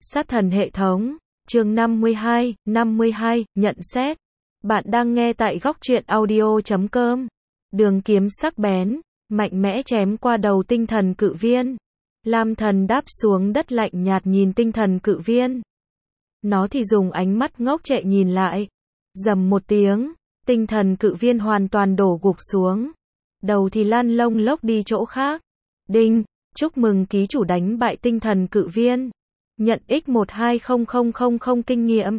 Sát thần hệ thống, chương 52, nhận xét. Bạn đang nghe tại góc truyện audio.com. Đường kiếm sắc bén, mạnh mẽ chém qua đầu tinh thần cự viên. Lam thần đáp xuống đất lạnh nhạt nhìn tinh thần cự viên. Nó thì dùng ánh mắt ngốc trệ nhìn lại. Rầm một tiếng, tinh thần cự viên hoàn toàn đổ gục xuống. Đầu thì lăn lông lốc đi chỗ khác. Đinh, chúc mừng ký chủ đánh bại tinh thần cự viên. Nhận x120000 kinh nghiệm.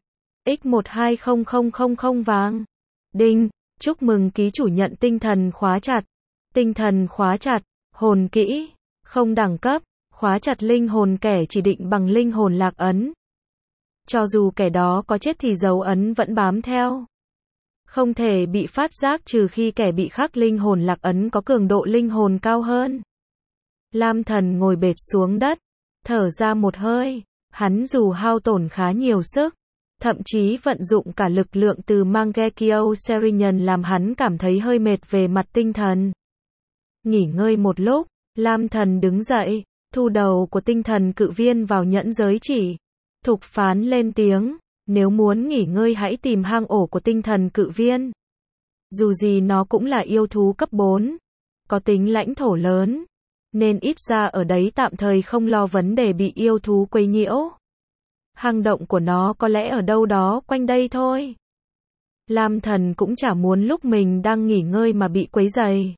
x120000 vàng. Đinh, chúc mừng ký chủ nhận tinh thần khóa chặt. Tinh thần khóa chặt, hồn kỹ, không đẳng cấp, khóa chặt linh hồn kẻ chỉ định bằng linh hồn lạc ấn. Cho dù kẻ đó có chết thì dấu ấn vẫn bám theo. Không thể bị phát giác trừ khi kẻ bị khắc linh hồn lạc ấn có cường độ linh hồn cao hơn. Lam thần ngồi bệt xuống đất, thở ra một hơi. Hắn dù hao tổn khá nhiều sức, thậm chí vận dụng cả lực lượng từ Mangekyo Serinian làm hắn cảm thấy hơi mệt về mặt tinh thần. Nghỉ ngơi một lúc, Lam thần đứng dậy, thu đầu của tinh thần cự viên vào nhẫn giới chỉ. Thục phán lên tiếng, nếu muốn nghỉ ngơi hãy tìm hang ổ của tinh thần cự viên. Dù gì nó cũng là yêu thú cấp 4, có tính lãnh thổ lớn, nên ít ra ở đấy tạm thời không lo vấn đề bị yêu thú quấy nhiễu. Hang động của nó có lẽ ở đâu đó quanh đây thôi. Lam thần cũng chả muốn lúc mình đang nghỉ ngơi mà bị quấy rầy.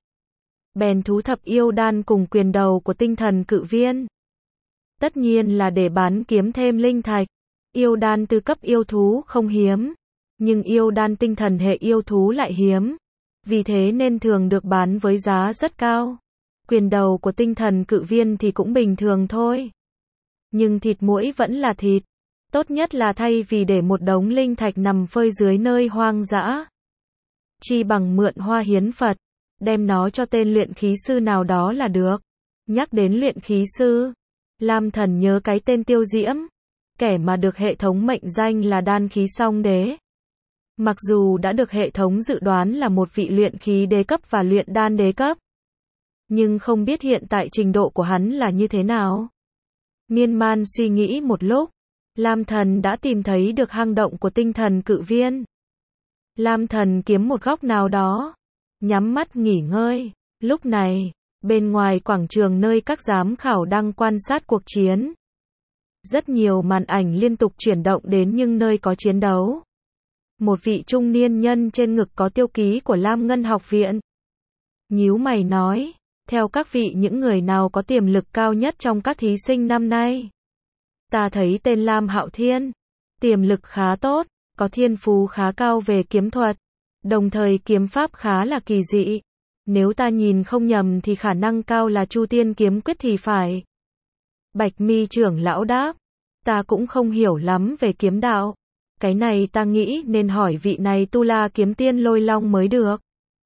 Bèn thú thập yêu đan cùng quyền đầu của tinh thần cự viên. Tất nhiên là để bán kiếm thêm linh thạch. Yêu đan tư cấp yêu thú không hiếm, nhưng yêu đan tinh thần hệ yêu thú lại hiếm. Vì thế nên thường được bán với giá rất cao. Quyền đầu của tinh thần cự viên thì cũng bình thường thôi. Nhưng thịt muỗi vẫn là thịt. Tốt nhất là thay vì để một đống linh thạch nằm phơi dưới nơi hoang dã, chi bằng mượn hoa hiến Phật, đem nó cho tên luyện khí sư nào đó là được. Nhắc đến luyện khí sư, Lam thần nhớ cái tên Tiêu Diễm, kẻ mà được hệ thống mệnh danh là đan khí song đế. Mặc dù đã được hệ thống dự đoán là một vị luyện khí đế cấp và luyện đan đế cấp, nhưng không biết hiện tại trình độ của hắn là như thế nào. Miên man suy nghĩ một lúc, Lam thần đã tìm thấy được hang động của tinh thần cự viên. Lam thần kiếm một góc nào đó, nhắm mắt nghỉ ngơi. Lúc này, bên ngoài quảng trường nơi các giám khảo đang quan sát cuộc chiến, rất nhiều màn ảnh liên tục chuyển động đến những nơi có chiến đấu. Một vị trung niên nhân trên ngực có tiêu ký của Lam Ngân học viện nhíu mày nói, theo các vị những người nào có tiềm lực cao nhất trong các thí sinh năm nay? Ta thấy tên Lam Hạo Thiên, tiềm lực khá tốt, có thiên phú khá cao về kiếm thuật, đồng thời kiếm pháp khá là kỳ dị. Nếu ta nhìn không nhầm thì khả năng cao là Chu Tiên kiếm quyết thì phải. Bạch Mi trưởng lão đáp, ta cũng không hiểu lắm về kiếm đạo. Cái này ta nghĩ nên hỏi vị này Tu La kiếm tiên Lôi Long mới được.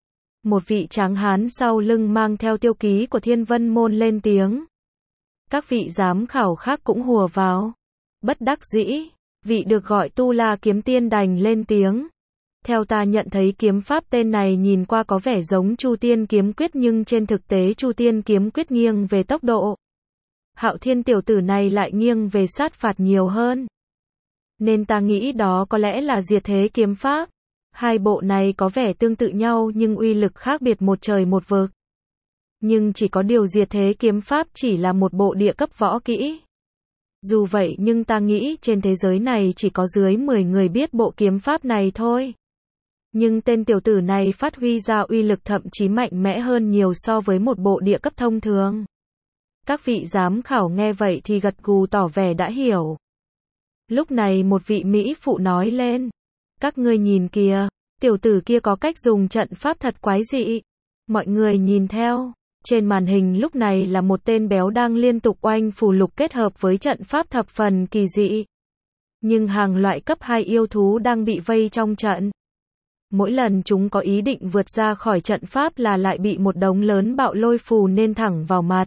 Một vị tráng hán sau lưng mang theo tiêu ký của Thiên Vân môn lên tiếng. Các vị giám khảo khác cũng hùa vào. Bất đắc dĩ, vị được gọi Tu La kiếm tiên đành lên tiếng. Theo ta nhận thấy kiếm pháp tên này nhìn qua có vẻ giống Chu Tiên kiếm quyết, nhưng trên thực tế Chu Tiên kiếm quyết nghiêng về tốc độ. Hạo Thiên tiểu tử này lại nghiêng về sát phạt nhiều hơn. Nên ta nghĩ đó có lẽ là diệt thế kiếm pháp. Hai bộ này có vẻ tương tự nhau nhưng uy lực khác biệt một trời một vực. Nhưng chỉ có điều diệt thế kiếm pháp chỉ là một bộ địa cấp võ kỹ. Dù vậy nhưng ta nghĩ trên thế giới này chỉ có dưới 10 người biết bộ kiếm pháp này thôi. Nhưng tên tiểu tử này phát huy ra uy lực thậm chí mạnh mẽ hơn nhiều so với một bộ địa cấp thông thường. Các vị giám khảo nghe vậy thì gật gù tỏ vẻ đã hiểu. Lúc này một vị mỹ phụ nói lên, các ngươi nhìn kìa, tiểu tử kia có cách dùng trận pháp thật quái dị. Mọi người nhìn theo, trên màn hình lúc này là một tên béo đang liên tục oanh phù lục kết hợp với trận pháp thập phần kỳ dị. Nhưng hàng loại cấp 2 yêu thú đang bị vây trong trận. Mỗi lần chúng có ý định vượt ra khỏi trận pháp là lại bị một đống lớn bạo lôi phù nên thẳng vào mặt.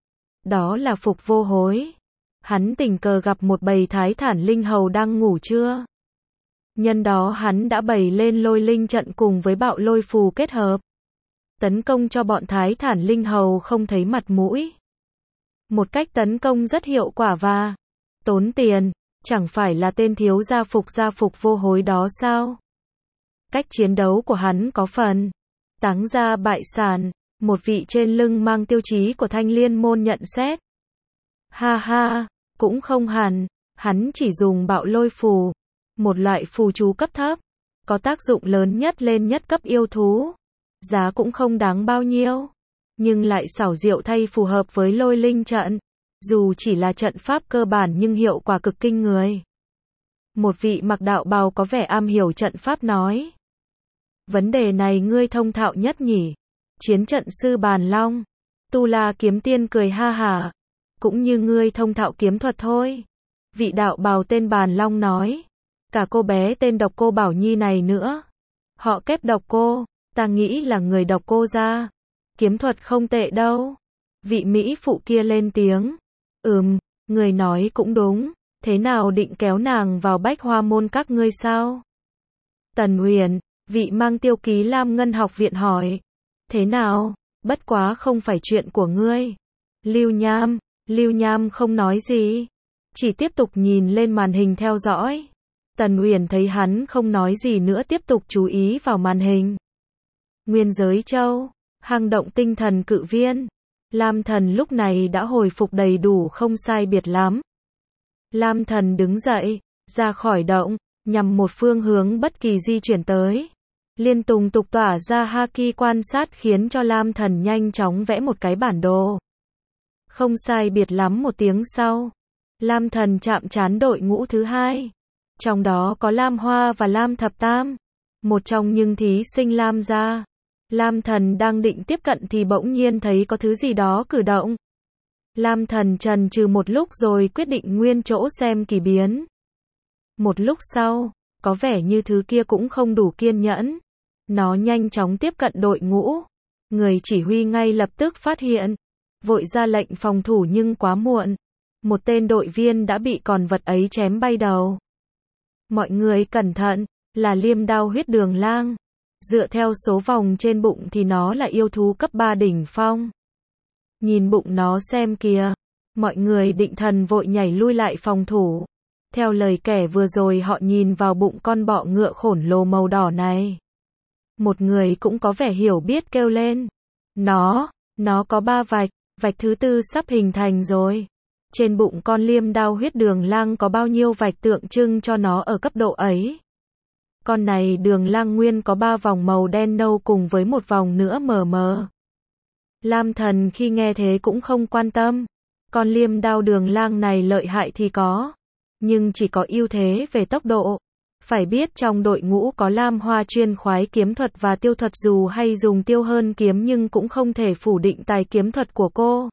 Đó là Phục Vô Hối. Hắn tình cờ gặp một bầy thái thản linh hầu đang ngủ trưa. Nhân đó hắn đã bày lên lôi linh trận cùng với bạo lôi phù kết hợp, tấn công cho bọn thái thản linh hầu không thấy mặt mũi. Một cách tấn công rất hiệu quả và tốn tiền, Chẳng phải là tên thiếu gia phục vô hối đó sao? Cách chiến đấu của hắn có phần táng ra bại sản, một vị trên lưng mang tiêu chí của Thanh Liên môn nhận xét. Ha ha, cũng không hẳn, hắn chỉ dùng bạo lôi phù, một loại phù chú cấp thấp, có tác dụng lớn nhất lên nhất cấp yêu thú. Giá cũng không đáng bao nhiêu, nhưng lại xảo diệu thay phù hợp với lôi linh trận. Dù chỉ là trận pháp cơ bản nhưng hiệu quả cực kinh người. Một vị mặc đạo bào có vẻ am hiểu trận pháp nói. Vấn đề này ngươi thông thạo nhất nhỉ? Chiến trận sư Bàn Long. Tu La kiếm tiên cười ha hả. Cũng như ngươi thông thạo kiếm thuật thôi. Vị đạo bào tên Bàn Long nói. Cả cô bé tên Độc Cô Bảo Nhi này nữa. Họ kép Độc Cô, ta nghĩ là người Độc Cô ra. Kiếm thuật không tệ đâu. Vị Mỹ phụ kia lên tiếng. Người nói cũng đúng. Thế nào định kéo nàng vào Bách Hoa môn các ngươi sao? Tần Huyền, vị mang tiêu ký Lam Ngân học viện hỏi. Thế nào? Bất quá không phải chuyện của ngươi. Lưu Nham không nói gì. Chỉ tiếp tục nhìn lên màn hình theo dõi. Tần Huyền thấy hắn không nói gì nữa tiếp tục chú ý vào màn hình. Nguyên giới châu, hang động tinh thần cự viên. Lam Thần lúc này đã hồi phục đầy đủ không sai biệt lắm. Lam Thần đứng dậy, ra khỏi động, nhằm một phương hướng bất kỳ di chuyển tới. Liên tục tỏa ra haki quan sát khiến cho Lam Thần nhanh chóng vẽ một cái bản đồ. Không sai biệt lắm một tiếng sau, Lam Thần chạm trán đội ngũ thứ hai. Trong đó có Lam Hoa và Lam Thập Tam. Một trong những thí sinh Lam gia. Lam Thần đang định tiếp cận thì bỗng nhiên thấy có thứ gì đó cử động. Lam Thần chần chừ một lúc rồi quyết định nguyên chỗ xem kỳ biến. Một lúc sau, có vẻ như thứ kia cũng không đủ kiên nhẫn. Nó nhanh chóng tiếp cận đội ngũ. Người chỉ huy ngay lập tức phát hiện. Vội ra lệnh phòng thủ nhưng quá muộn. Một tên đội viên đã bị con vật ấy chém bay đầu. Mọi người cẩn thận, là liêm đao huyết đường lang. Dựa theo số vòng trên bụng thì nó là yêu thú cấp 3 đỉnh phong. Nhìn bụng nó xem kìa. Mọi người định thần vội nhảy lui lại phòng thủ. Theo lời kể vừa rồi họ nhìn vào bụng con bọ ngựa khổng lồ màu đỏ này. Một người cũng có vẻ hiểu biết kêu lên. Nó có 3 vạch, vạch thứ tư sắp hình thành rồi. Trên bụng con liêm đao huyết đường lang có bao nhiêu vạch tượng trưng cho nó ở cấp độ ấy. Con này đường lang nguyên có 3 vòng màu đen nâu cùng với một vòng nữa mờ mờ. Lam Thần khi nghe thế cũng không quan tâm. Con liêm đao đường lang này lợi hại thì có. Nhưng chỉ có ưu thế về tốc độ. Phải biết trong đội ngũ có Lam Hoa chuyên khoái kiếm thuật và tiêu thuật dù hay dùng tiêu hơn kiếm nhưng cũng không thể phủ định tài kiếm thuật của cô.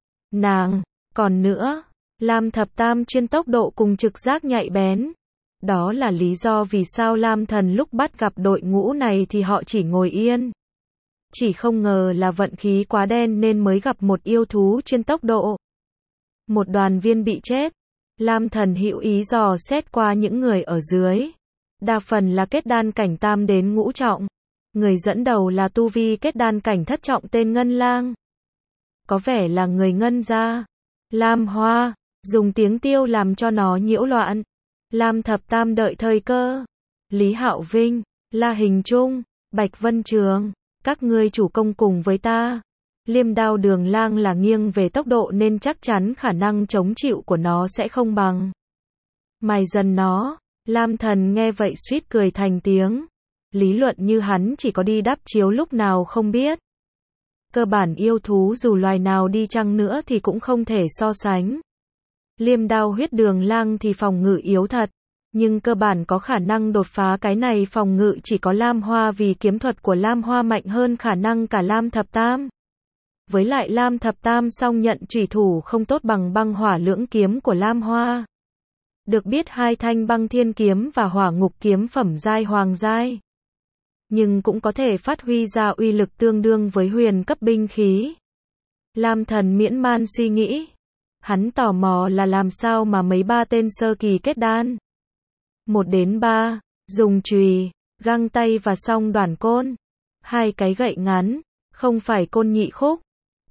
Còn nữa, Lam Thập Tam chuyên tốc độ cùng trực giác nhạy bén. Đó là lý do vì sao Lam Thần lúc bắt gặp đội ngũ này thì họ chỉ ngồi yên. Chỉ không ngờ là vận khí quá đen nên mới gặp một yêu thú chuyên tốc độ. Một đoàn viên bị chết. Lam Thần hữu ý dò xét qua những người ở dưới. Đa phần là kết đan cảnh tam đến ngũ trọng. Người dẫn đầu là tu vi kết đan cảnh thất trọng tên Ngân Lang. Có vẻ là người Ngân gia. Lam Hoa, dùng tiếng tiêu làm cho nó nhiễu loạn. Lam Thập Tam đợi thời cơ. Lý Hạo Vinh, La Hình Trung, Bạch Vân Trường, các ngươi chủ công cùng với ta. Liêm đao đường lang là nghiêng về tốc độ nên chắc chắn khả năng chống chịu của nó sẽ không bằng. Mài dần nó. Lam Thần nghe vậy suýt cười thành tiếng. Lý luận như hắn chỉ có đi đắp chiếu lúc nào không biết. Cơ bản yêu thú dù loài nào đi chăng nữa thì cũng không thể so sánh. Liêm đao huyết đường lang thì phòng ngự yếu thật. Nhưng cơ bản có khả năng đột phá cái này phòng ngự chỉ có Lam Hoa vì kiếm thuật của Lam Hoa mạnh hơn khả năng cả Lam Thập Tam. Với lại Lam Thập Tam song nhận chủy thủ không tốt bằng băng hỏa lưỡng kiếm của Lam Hoa. Được biết hai thanh băng thiên kiếm và hỏa ngục kiếm phẩm giai hoàng giai. Nhưng cũng có thể phát huy ra uy lực tương đương với huyền cấp binh khí. Lam Thần miễn man suy nghĩ. Hắn tò mò là làm sao mà mấy ba tên sơ kỳ kết đan. 1 đến 3, dùng chùy, găng tay và song đoản côn. 2 cái gậy ngắn, không phải côn nhị khúc.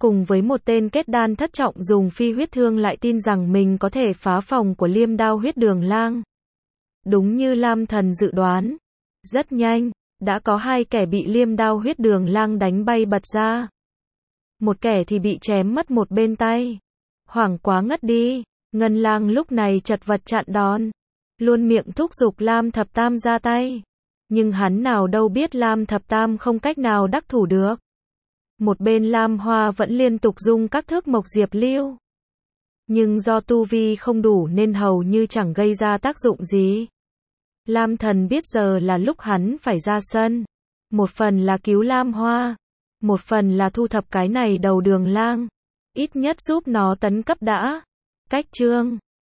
cùng với một tên kết đan thất trọng dùng phi huyết thương lại tin rằng mình có thể phá phòng của Liêm Đao Huyết Đường Lang. Đúng như Lam Thần dự đoán, rất nhanh, đã có hai kẻ bị Liêm Đao Huyết Đường Lang đánh bay bật ra. Một kẻ thì bị chém mất một bên tay. Hoảng quá ngất đi, Ngân Lang lúc này chật vật chặn đòn, luôn miệng thúc giục Lam Thập Tam ra tay. Nhưng hắn nào đâu biết Lam Thập Tam không cách nào đắc thủ được. Một bên Lam Hoa vẫn liên tục dùng các thước mộc diệp lưu. Nhưng do tu vi không đủ nên hầu như chẳng gây ra tác dụng gì. Lam Thần biết giờ là lúc hắn phải ra sân. Một phần là cứu Lam Hoa, một phần là thu thập cái này đầu đường lang. Ít nhất giúp nó tấn cấp đã. Cách chương